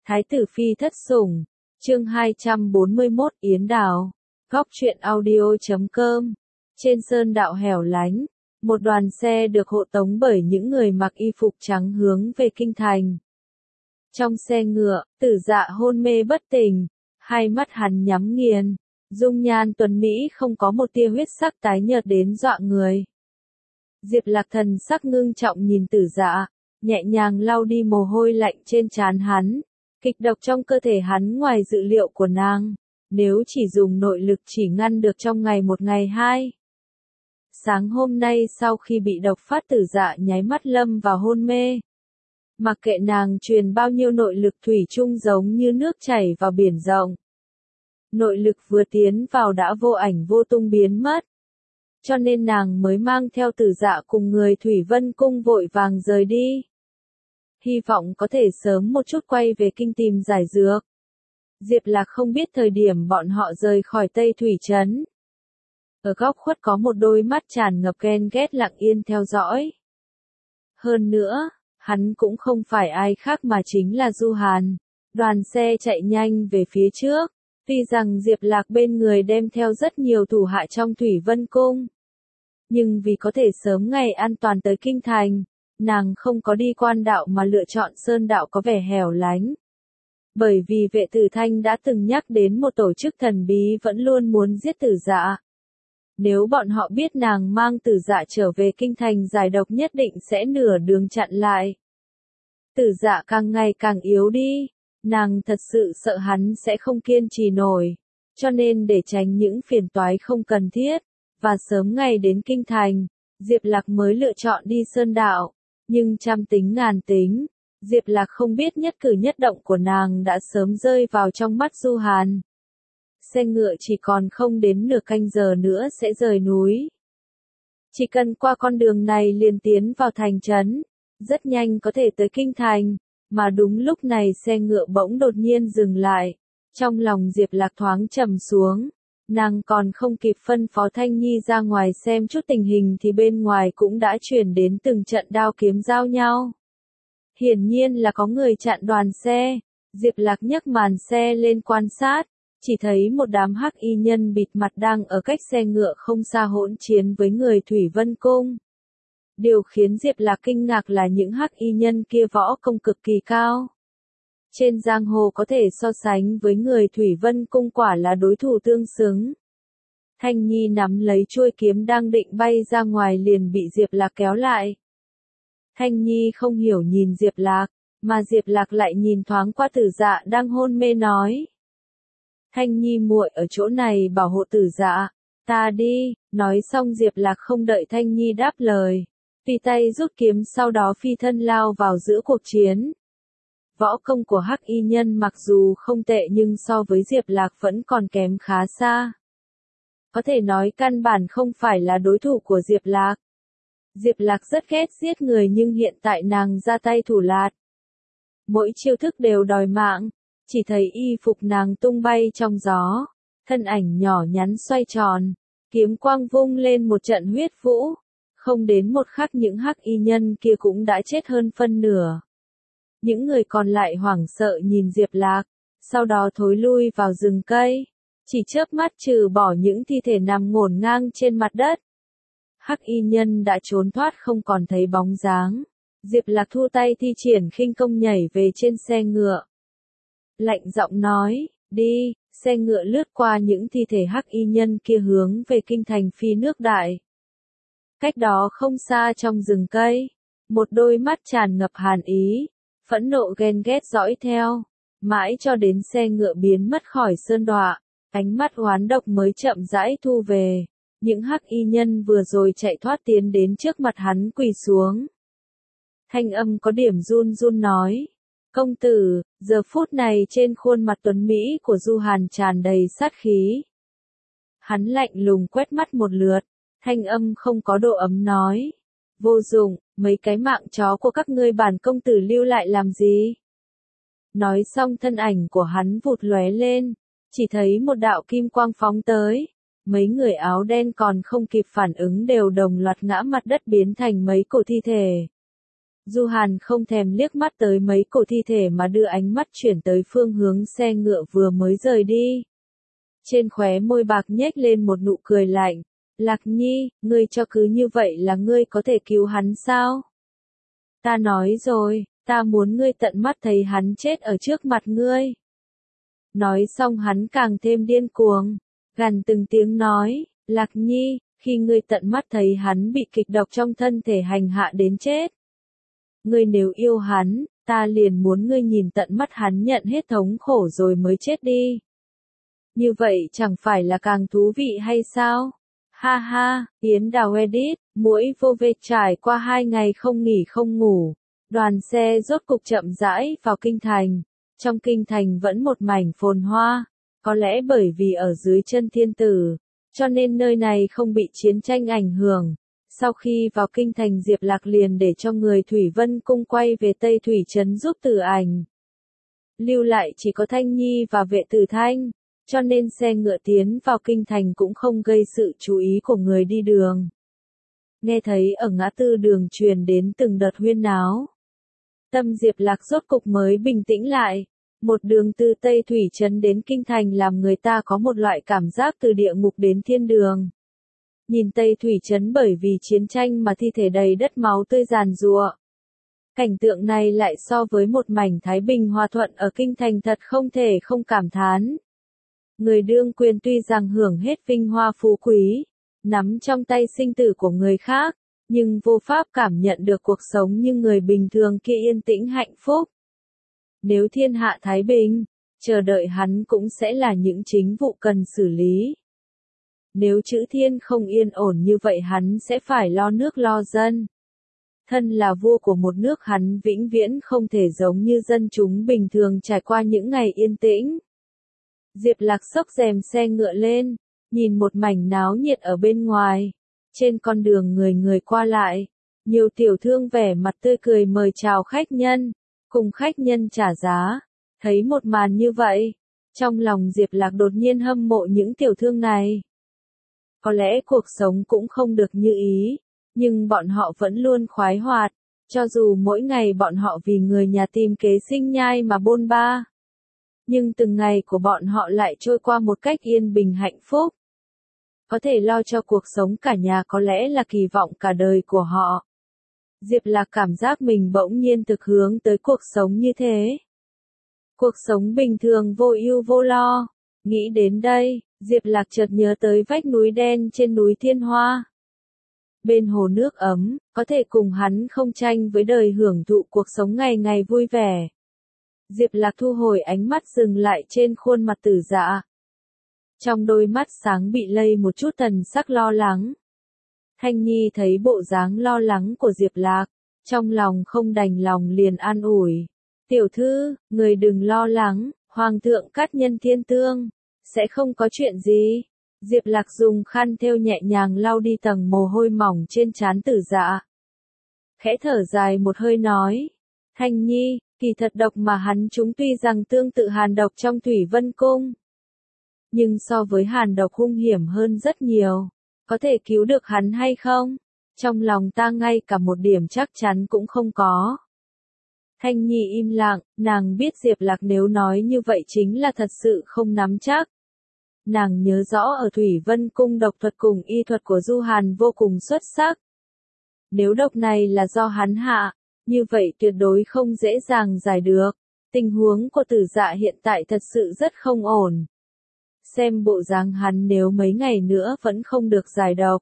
Thái tử phi thất sủng, chương 241 Yến Đào, góc truyện audio.com. Trên sơn đạo hẻo lánh, một đoàn xe được hộ tống bởi những người mặc y phục trắng hướng về kinh thành. Trong xe ngựa, Tử Dạ hôn mê bất tỉnh, hai mắt hắn nhắm nghiền, dung nhan tuấn mỹ không có một tia huyết sắc tái nhợt đến dọa người. Diệp Lạc thần sắc ngưng trọng nhìn Tử Dạ, nhẹ nhàng lau đi mồ hôi lạnh trên trán hắn. Kịch độc trong cơ thể hắn ngoài dự liệu của nàng, nếu chỉ dùng nội lực chỉ ngăn được trong ngày một ngày hai. Sáng hôm nay sau khi bị độc phát, Tử Dạ nháy mắt lâm vào hôn mê. Mặc kệ nàng truyền bao nhiêu nội lực thủy chung giống như nước chảy vào biển rộng. Nội lực vừa tiến vào đã vô ảnh vô tung biến mất. Cho nên nàng mới mang theo Tử Dạ cùng người Thủy Vân Cung vội vàng rời đi. Hy vọng có thể sớm một chút quay về kinh tìm giải dược. Diệp Lạc không biết thời điểm bọn họ rời khỏi Tây Thủy Trấn. Ở góc khuất có một đôi mắt tràn ngập ghen ghét lặng yên theo dõi. Hơn nữa, hắn cũng không phải ai khác mà chính là Du Hàn. Đoàn xe chạy nhanh về phía trước, tuy rằng Diệp Lạc bên người đem theo rất nhiều thủ hạ trong Thủy Vân Cung. Nhưng vì có thể sớm ngày an toàn tới kinh thành, nàng không có đi quan đạo mà lựa chọn sơn đạo có vẻ hẻo lánh. Bởi vì Vệ Tử Thanh đã từng nhắc đến một tổ chức thần bí vẫn luôn muốn giết Tử Dạ. Nếu bọn họ biết nàng mang Tử Dạ trở về kinh thành giải độc nhất định sẽ nửa đường chặn lại. Tử Dạ càng ngày càng yếu đi, nàng thật sự sợ hắn sẽ không kiên trì nổi, cho nên để tránh những phiền toái không cần thiết, và sớm ngày đến kinh thành, Diệp Lạc mới lựa chọn đi sơn đạo. Nhưng trăm tính ngàn tính, Diệp Lạc không biết nhất cử nhất động của nàng đã sớm rơi vào trong mắt Du Hàn. Xe ngựa chỉ còn không đến nửa canh giờ nữa sẽ rời núi. Chỉ cần qua con đường này liền tiến vào thành trấn, rất nhanh có thể tới kinh thành, mà đúng lúc này xe ngựa bỗng đột nhiên dừng lại. Trong lòng Diệp Lạc thoáng trầm xuống. Nàng còn không kịp phân phó Thanh Nhi ra ngoài xem chút tình hình thì bên ngoài cũng đã chuyển đến từng trận đao kiếm giao nhau. Hiển nhiên là có người chặn đoàn xe. Diệp Lạc nhấc màn xe lên quan sát, chỉ thấy một đám hắc y nhân bịt mặt đang ở cách xe ngựa không xa hỗn chiến với người Thủy Vân Cung. Điều khiến Diệp Lạc kinh ngạc là những hắc y nhân kia võ công cực kỳ cao. Trên giang hồ có thể so sánh với người Thủy Vân Cung quả là đối thủ tương xứng. Thanh Nhi nắm lấy chuôi kiếm đang định bay ra ngoài liền bị Diệp Lạc kéo lại. Thanh Nhi không hiểu nhìn Diệp Lạc, mà Diệp Lạc lại nhìn thoáng qua Tử Dạ đang hôn mê nói. Thanh Nhi muội ở chỗ này bảo hộ Tử Dạ, ta đi, nói xong Diệp Lạc không đợi Thanh Nhi đáp lời. Tùy tay rút kiếm sau đó phi thân lao vào giữa cuộc chiến. Võ công của hắc y nhân mặc dù không tệ nhưng so với Diệp Lạc vẫn còn kém khá xa. Có thể nói căn bản không phải là đối thủ của Diệp Lạc. Diệp Lạc rất ghét giết người nhưng hiện tại nàng ra tay thủ lạt. Mỗi chiêu thức đều đòi mạng, chỉ thấy y phục nàng tung bay trong gió, thân ảnh nhỏ nhắn xoay tròn, kiếm quang vung lên một trận huyết vũ. Không đến một khắc những hắc y nhân kia cũng đã chết hơn phân nửa. Những người còn lại hoảng sợ nhìn Diệp Lạc, sau đó thối lui vào rừng cây, chỉ chớp mắt trừ bỏ những thi thể nằm ngổn ngang trên mặt đất. Hắc y nhân đã trốn thoát không còn thấy bóng dáng. Diệp Lạc thu tay thi triển khinh công nhảy về trên xe ngựa. Lạnh giọng nói, đi, xe ngựa lướt qua những thi thể hắc y nhân kia hướng về kinh thành Phi Nước Đại. Cách đó không xa trong rừng cây, một đôi mắt tràn ngập hàn ý, phẫn nộ ghen ghét dõi theo, mãi cho đến xe ngựa biến mất khỏi sơn đọa, ánh mắt oán độc mới chậm rãi thu về. Những hắc y nhân vừa rồi chạy thoát tiến đến trước mặt hắn quỳ xuống. Thanh âm có điểm run run nói, công tử, giờ phút này trên khuôn mặt tuấn Mỹ của Du Hàn tràn đầy sát khí. Hắn lạnh lùng quét mắt một lượt, thanh âm không có độ ấm nói, vô dụng, mấy cái mạng chó của các ngươi bản công tử lưu lại làm gì? Nói xong thân ảnh của hắn vụt lóe lên, chỉ thấy một đạo kim quang phóng tới, mấy người áo đen còn không kịp phản ứng đều đồng loạt ngã mặt đất biến thành mấy cổ thi thể. Du Hàn không thèm liếc mắt tới mấy cổ thi thể mà đưa ánh mắt chuyển tới phương hướng xe ngựa vừa mới rời đi. Trên khóe môi bạc nhếch lên một nụ cười lạnh. Lạc Nhi, ngươi cho cứ như vậy là ngươi có thể cứu hắn sao? Ta nói rồi, ta muốn ngươi tận mắt thấy hắn chết ở trước mặt ngươi. Nói xong hắn càng thêm điên cuồng, gằn từng tiếng nói, Lạc Nhi, khi ngươi tận mắt thấy hắn bị kịch độc trong thân thể hành hạ đến chết. Ngươi nếu yêu hắn, ta liền muốn ngươi nhìn tận mắt hắn nhận hết thống khổ rồi mới chết đi. Như vậy chẳng phải là càng thú vị hay sao? Ha ha, Yến Đào edit, muỗi vô về trải qua 2 ngày không nghỉ không ngủ. Đoàn xe rốt cục chậm rãi vào kinh thành. Trong kinh thành vẫn một mảnh phồn hoa. Có lẽ bởi vì ở dưới chân thiên tử, cho nên nơi này không bị chiến tranh ảnh hưởng. Sau khi vào kinh thành Diệp Lạc liền để cho người Thủy Vân Cung quay về Tây Thủy Trấn giúp Tử Ảnh. Lưu lại chỉ có Thanh Nhi và Vệ Tử Thanh, cho nên xe ngựa tiến vào kinh thành cũng không gây sự chú ý của người đi đường. Nghe thấy ở ngã tư đường truyền đến từng đợt huyên náo. Tâm Diệp Lạc rốt cục mới bình tĩnh lại. Một đường từ Tây Thủy Trấn đến kinh thành làm người ta có một loại cảm giác từ địa ngục đến thiên đường. Nhìn Tây Thủy Trấn bởi vì chiến tranh mà thi thể đầy đất máu tươi giàn giụa. Cảnh tượng này lại so với một mảnh thái bình hòa thuận ở kinh thành thật không thể không cảm thán. Người đương quyền tuy rằng hưởng hết vinh hoa phú quý, nắm trong tay sinh tử của người khác, nhưng vô pháp cảm nhận được cuộc sống như người bình thường kia yên tĩnh hạnh phúc. Nếu thiên hạ thái bình, chờ đợi hắn cũng sẽ là những chính vụ cần xử lý. Nếu chữ thiên không yên ổn như vậy hắn sẽ phải lo nước lo dân. Thân là vua của một nước hắn vĩnh viễn không thể giống như dân chúng bình thường trải qua những ngày yên tĩnh. Diệp Lạc xốc rèm xe ngựa lên, nhìn một mảnh náo nhiệt ở bên ngoài. Trên con đường người người qua lại, nhiều tiểu thương vẻ mặt tươi cười mời chào khách nhân, cùng khách nhân trả giá. Thấy một màn như vậy, trong lòng Diệp Lạc đột nhiên hâm mộ những tiểu thương này. Có lẽ cuộc sống cũng không được như ý, nhưng bọn họ vẫn luôn khoái hoạt, cho dù mỗi ngày bọn họ vì người nhà tìm kế sinh nhai mà bôn ba. Nhưng từng ngày của bọn họ lại trôi qua một cách yên bình hạnh phúc. Có thể lo cho cuộc sống cả nhà có lẽ là kỳ vọng cả đời của họ. Diệp Lạc cảm giác mình bỗng nhiên thực hướng tới cuộc sống như thế. Cuộc sống bình thường vô ưu vô lo. Nghĩ đến đây, Diệp Lạc chợt nhớ tới vách núi đen trên núi Thiên Hoa. Bên hồ nước ấm, có thể cùng hắn không tranh với đời hưởng thụ cuộc sống ngày ngày vui vẻ. Diệp Lạc thu hồi ánh mắt dừng lại trên khuôn mặt Tử Dạ. Trong đôi mắt sáng bị lây một chút thần sắc lo lắng. Thanh Nhi thấy bộ dáng lo lắng của Diệp Lạc, trong lòng không đành lòng liền an ủi. Tiểu thư, người đừng lo lắng, Hoàng thượng cát nhân thiên tương, sẽ không có chuyện gì. Diệp Lạc dùng khăn thêu nhẹ nhàng lau đi tầng mồ hôi mỏng trên trán Tử Dạ. Khẽ thở dài một hơi nói. Thanh Nhi, kỳ thật độc mà hắn chúng tuy rằng tương tự hàn độc trong Thủy Vân Cung. Nhưng so với hàn độc hung hiểm hơn rất nhiều. Có thể cứu được hắn hay không? Trong lòng ta ngay cả một điểm chắc chắn cũng không có. Thanh Nhi im lặng, nàng biết Diệp Lạc nếu nói như vậy chính là thật sự không nắm chắc. Nàng nhớ rõ ở Thủy Vân Cung độc thuật cùng y thuật của Du Hàn vô cùng xuất sắc. Nếu độc này là do hắn hạ, như vậy tuyệt đối không dễ dàng giải được. Tình huống của Tử Dạ hiện tại thật sự rất không ổn. Xem bộ dáng hắn nếu mấy ngày nữa vẫn không được giải độc.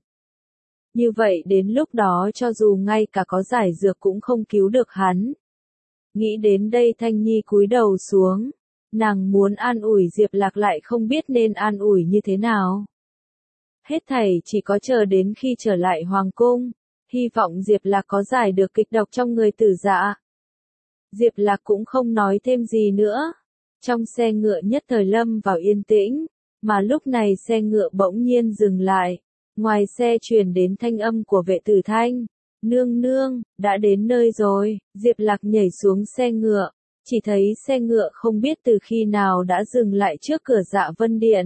Như vậy đến lúc đó cho dù ngay cả có giải dược cũng không cứu được hắn. Nghĩ đến đây Thanh Nhi cúi đầu xuống. Nàng muốn an ủi Diệp Lạc lại không biết nên an ủi như thế nào. Hết thảy chỉ có chờ đến khi trở lại Hoàng Cung. Hy vọng Diệp Lạc có giải được kịch độc trong người Tử Dạ. Diệp Lạc cũng không nói thêm gì nữa. Trong xe ngựa nhất thời lâm vào yên tĩnh. Mà lúc này xe ngựa bỗng nhiên dừng lại. Ngoài xe truyền đến thanh âm của Vệ Tử Thanh. Nương nương, đã đến nơi rồi. Diệp Lạc nhảy xuống xe ngựa. Chỉ thấy xe ngựa không biết từ khi nào đã dừng lại trước cửa Dạ Vân Điện.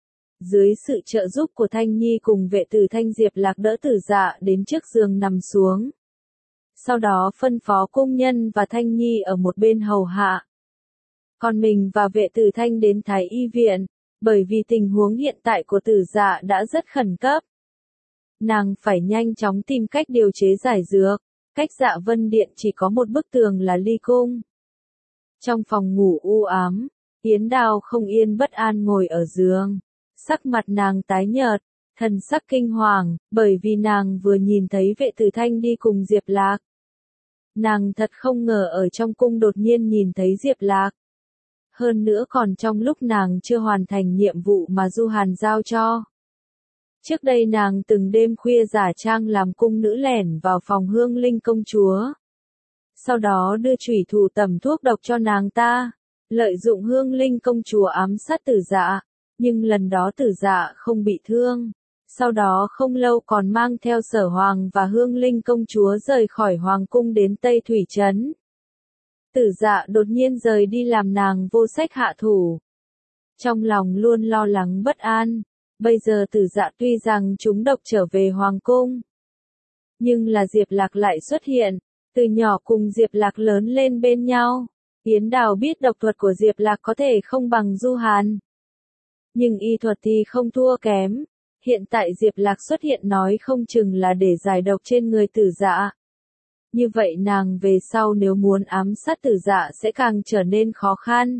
Dưới sự trợ giúp của Thanh Nhi cùng Vệ Tử Thanh Diệp Lạc đỡ Tử Dạ đến trước giường nằm xuống. sau đó phân phó cung nhân và Thanh Nhi ở một bên hầu hạ. Còn mình và Vệ Tử Thanh đến Thái Y viện, bởi vì tình huống hiện tại của Tử Dạ đã rất khẩn cấp. Nàng phải nhanh chóng tìm cách điều chế giải dược, cách Dạ Vân Điện chỉ có một bức tường là ly cung. Trong phòng ngủ u ám, Yến Đào không yên bất an ngồi ở giường, sắc mặt nàng tái nhợt, thần sắc kinh hoàng, bởi vì nàng vừa nhìn thấy Vệ Tử Thanh đi cùng Diệp Lạc. Nàng thật không ngờ ở trong cung đột nhiên nhìn thấy Diệp Lạc. Hơn nữa còn trong lúc nàng chưa hoàn thành nhiệm vụ mà Du Hàn giao cho. Trước đây nàng từng đêm khuya giả trang làm cung nữ lẻn vào phòng Hương Linh công chúa. Sau đó đưa chủy thủ tẩm thuốc độc cho nàng ta, lợi dụng Hương Linh công chúa ám sát Tử Dạ, nhưng lần đó Tử Dạ không bị thương. Sau đó không lâu còn mang theo Sở Hoàng và Hương Linh công chúa rời khỏi Hoàng cung đến Tây Thủy Trấn. Tử Dạ đột nhiên rời đi làm nàng vô sách hạ thủ. Trong lòng luôn lo lắng bất an, bây giờ Tử Dạ tuy rằng trúng độc trở về Hoàng cung. Nhưng là Diệp Lạc lại xuất hiện, từ nhỏ cùng Diệp Lạc lớn lên bên nhau. Yến Đào biết độc thuật của Diệp Lạc có thể không bằng Du Hàn. Nhưng y thuật thì không thua kém. Hiện tại Diệp Lạc xuất hiện nói không chừng là để giải độc trên người Tử Dạ. Như vậy nàng về sau nếu muốn ám sát Tử Dạ sẽ càng trở nên khó khăn.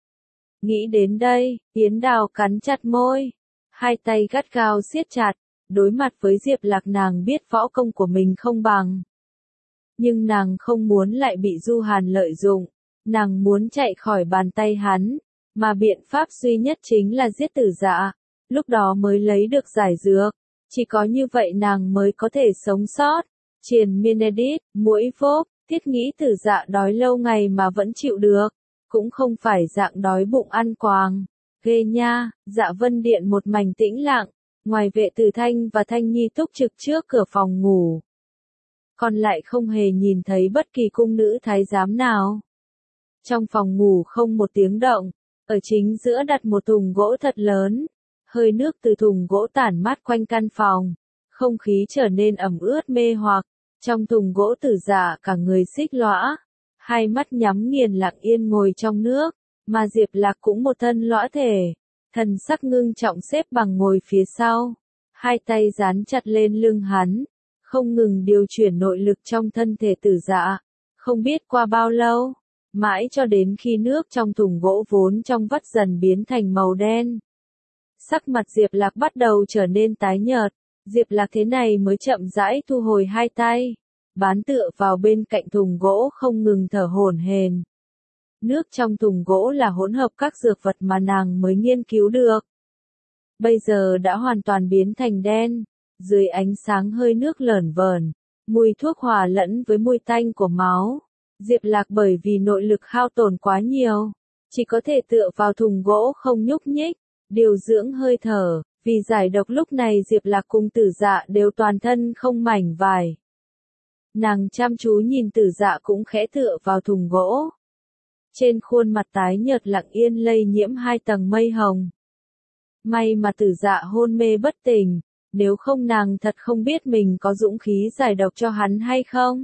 Nghĩ đến đây, Yến Đào cắn chặt môi, hai tay gắt gao siết chặt, đối mặt với Diệp Lạc nàng biết võ công của mình không bằng. Nhưng nàng không muốn lại bị Du Hàn lợi dụng, nàng muốn chạy khỏi bàn tay hắn, mà biện pháp duy nhất chính là giết Tử Dạ, lúc đó mới lấy được giải dược, chỉ có như vậy nàng mới có thể sống sót. Triền miên edit, mũi phốp, thiết nghĩ Tử Dạ đói lâu ngày mà vẫn chịu được, cũng không phải dạng đói bụng ăn quàng. Ghê nha, Dạ Vân Điện một mảnh tĩnh lặng, ngoài Vệ Tử Thanh và Thanh Nhi túc trực trước cửa phòng ngủ. Còn lại không hề nhìn thấy bất kỳ cung nữ thái giám nào. Trong phòng ngủ không một tiếng động, ở chính giữa đặt một thùng gỗ thật lớn, hơi nước từ thùng gỗ tản mát quanh căn phòng, không khí trở nên ẩm ướt mê hoặc. Trong thùng gỗ Tử Dạ cả người xích lõa, hai mắt nhắm nghiền lặng yên ngồi trong nước, mà Diệp Lạc cũng một thân lõa thể, thần sắc ngưng trọng xếp bằng ngồi phía sau, hai tay dán chặt lên lưng hắn, không ngừng điều chuyển nội lực trong thân thể Tử Dạ. Không biết qua bao lâu, mãi cho đến khi nước trong thùng gỗ vốn trong vắt dần biến thành màu đen. Sắc mặt Diệp Lạc bắt đầu trở nên tái nhợt. Diệp Lạc thế này mới chậm rãi thu hồi hai tay, bán tựa vào bên cạnh thùng gỗ không ngừng thở hổn hển. Nước trong thùng gỗ là hỗn hợp các dược vật mà nàng mới nghiên cứu được. Bây giờ đã hoàn toàn biến thành đen, dưới ánh sáng hơi nước lởn vởn, mùi thuốc hòa lẫn với mùi tanh của máu. Diệp Lạc bởi vì nội lực hao tổn quá nhiều, chỉ có thể tựa vào thùng gỗ không nhúc nhích, điều dưỡng hơi thở. Vì giải độc lúc này Diệp Lạc cùng Tử Dạ đều toàn thân không mảnh vải. Nàng chăm chú nhìn Tử Dạ cũng khẽ tựa vào thùng gỗ. Trên khuôn mặt tái nhợt lặng yên lây nhiễm hai tầng mây hồng. May mà Tử Dạ hôn mê bất tỉnh, nếu không nàng thật không biết mình có dũng khí giải độc cho hắn hay không.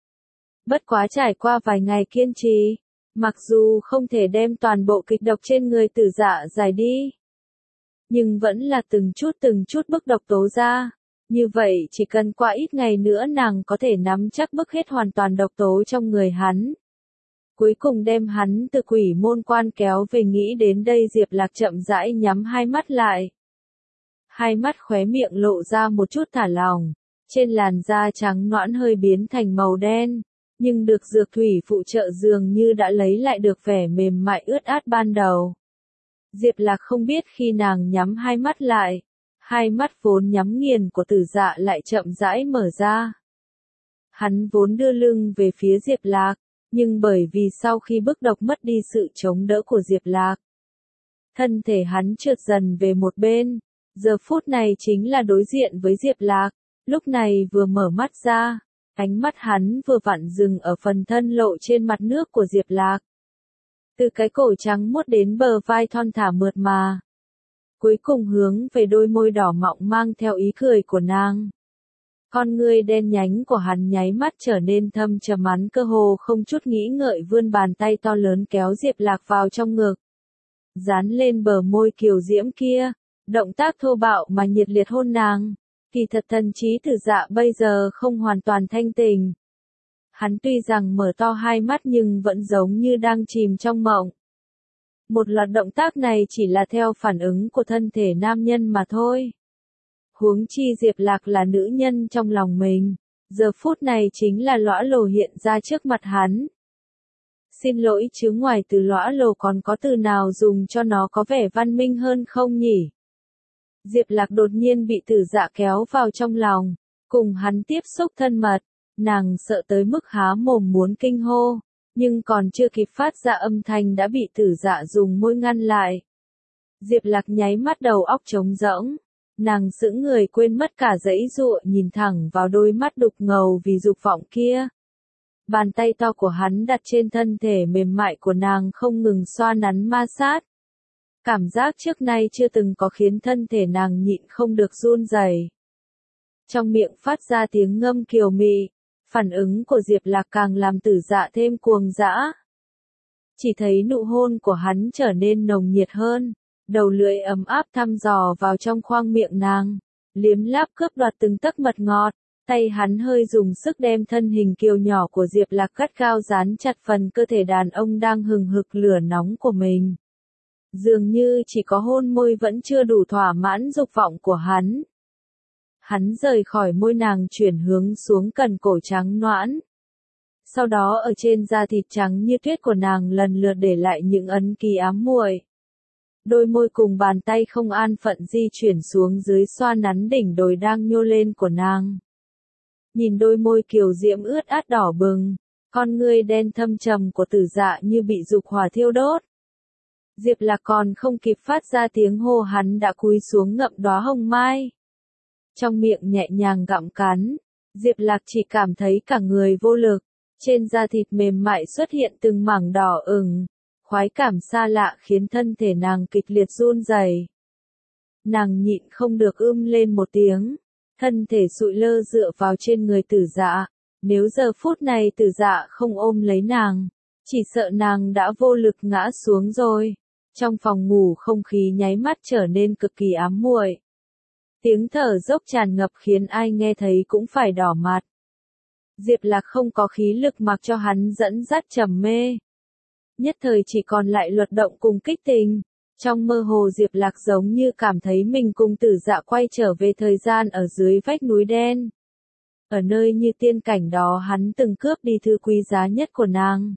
Bất quá trải qua vài ngày kiên trì, mặc dù không thể đem toàn bộ kịch độc trên người Tử Dạ giải đi, nhưng vẫn là từng chút bức độc tố ra. Như vậy chỉ cần qua ít ngày nữa nàng có thể nắm chắc bức hết hoàn toàn độc tố trong người hắn. Cuối cùng đem hắn từ quỷ môn quan kéo về. Nghĩ đến đây Diệp Lạc chậm rãi nhắm hai mắt lại. Hai mắt khóe miệng lộ ra một chút thả lỏng, trên làn da trắng nõn hơi biến thành màu đen, nhưng được dược thủy phụ trợ dường như đã lấy lại được vẻ mềm mại ướt át ban đầu. Diệp Lạc không biết khi nàng nhắm hai mắt lại, hai mắt vốn nhắm nghiền của Tử Dạ lại chậm rãi mở ra. Hắn vốn đưa lưng về phía Diệp Lạc, nhưng bởi vì sau khi bức độc mất đi sự chống đỡ của Diệp Lạc, thân thể hắn trượt dần về một bên, giờ phút này chính là đối diện với Diệp Lạc, lúc này vừa mở mắt ra, ánh mắt hắn vừa vặn dừng ở phần thân lộ trên mặt nước của Diệp Lạc. Từ cái cổ trắng muốt đến bờ vai thon thả mượt mà. Cuối cùng hướng về đôi môi đỏ mọng mang theo ý cười của nàng. Con ngươi đen nhánh của hắn nháy mắt trở nên thâm trầm hắn cơ hồ không chút nghĩ ngợi vươn bàn tay to lớn kéo Diệp Lạc vào trong ngực. Dán lên bờ môi kiều diễm kia, động tác thô bạo mà nhiệt liệt hôn nàng. Kỳ thật thần trí Tử Dạ bây giờ không hoàn toàn thanh tỉnh. Hắn tuy rằng mở to hai mắt nhưng vẫn giống như đang chìm trong mộng. Một loạt động tác này chỉ là theo phản ứng của thân thể nam nhân mà thôi. Huống chi Diệp Lạc là nữ nhân trong lòng mình, giờ phút này chính là lõa lồ hiện ra trước mặt hắn. Xin lỗi chứ ngoài từ lõa lồ còn có từ nào dùng cho nó có vẻ văn minh hơn không nhỉ? Diệp Lạc đột nhiên bị Tử Dạ kéo vào trong lòng, cùng hắn tiếp xúc thân mật, nàng sợ tới mức há mồm muốn kinh hô, nhưng còn chưa kịp phát ra âm thanh đã bị Tử Dạ dùng môi ngăn lại. Diệp Lạc nháy mắt đầu óc trống rỗng, nàng sững người quên mất cả giãy giụa nhìn thẳng vào đôi mắt đục ngầu vì dục vọng kia. Bàn tay to của hắn đặt trên thân thể mềm mại của nàng không ngừng xoa nắn ma sát. Cảm giác trước nay chưa từng có khiến thân thể nàng nhịn không được run rẩy. Trong miệng phát ra tiếng ngâm kiều mị, phản ứng của Diệp Lạc càng làm Tử Dạ thêm cuồng dã. Chỉ thấy nụ hôn của hắn trở nên nồng nhiệt hơn, đầu lưỡi ấm áp thăm dò vào trong khoang miệng nàng, liếm láp cướp đoạt từng tấc mật ngọt. Tay hắn hơi dùng sức đem thân hình kiều nhỏ của Diệp Lạc gắt gao dán chặt phần cơ thể đàn ông đang hừng hực lửa nóng của mình. Dường như chỉ có hôn môi vẫn chưa đủ thỏa mãn dục vọng của hắn. Hắn rời khỏi môi nàng chuyển hướng xuống cần cổ trắng nõn. Sau đó ở trên da thịt trắng như tuyết của nàng lần lượt để lại những ấn ký ám muội. Đôi môi cùng bàn tay không an phận di chuyển xuống dưới xoa nắn đỉnh đồi đang nhô lên của nàng. Nhìn đôi môi kiều diễm ướt át đỏ bừng, con ngươi đen thâm trầm của Tử Dạ như bị dục hỏa thiêu đốt. Diệp Lạc còn không kịp phát ra tiếng hô hắn đã cúi xuống ngậm đóa hồng mai. Trong miệng nhẹ nhàng gặm cắn, Diệp Lạc chỉ cảm thấy cả người vô lực, trên da thịt mềm mại xuất hiện từng mảng đỏ ửng, khoái cảm xa lạ khiến thân thể nàng kịch liệt run rẩy. Nàng nhịn không được lên một tiếng, thân thể sụi lơ dựa vào trên người Tử Dạ, nếu giờ phút này Tử Dạ không ôm lấy nàng, chỉ sợ nàng đã vô lực ngã xuống rồi. Trong phòng ngủ không khí nháy mắt trở nên cực kỳ ám muội. Tiếng thở dốc tràn ngập khiến ai nghe thấy cũng phải đỏ mặt. Diệp Lạc không có khí lực mặc cho hắn dẫn dắt trầm mê. Nhất thời chỉ còn lại luật động cùng kích tình. Trong mơ hồ Diệp Lạc giống như cảm thấy mình cùng Tử Dạ quay trở về thời gian ở dưới vách núi đen. Ở nơi như tiên cảnh đó hắn từng cướp đi thứ quý giá nhất của nàng.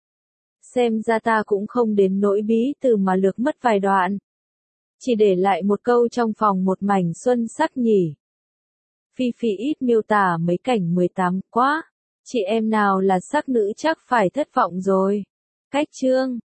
Xem ra ta cũng không đến nỗi bí từ mà lược mất vài đoạn. Chỉ để lại một câu trong phòng một mảnh xuân sắc nhỉ. Phi Phi ít miêu tả mấy cảnh 18 quá. Chị em nào là sắc nữ chắc phải thất vọng rồi. Cách chương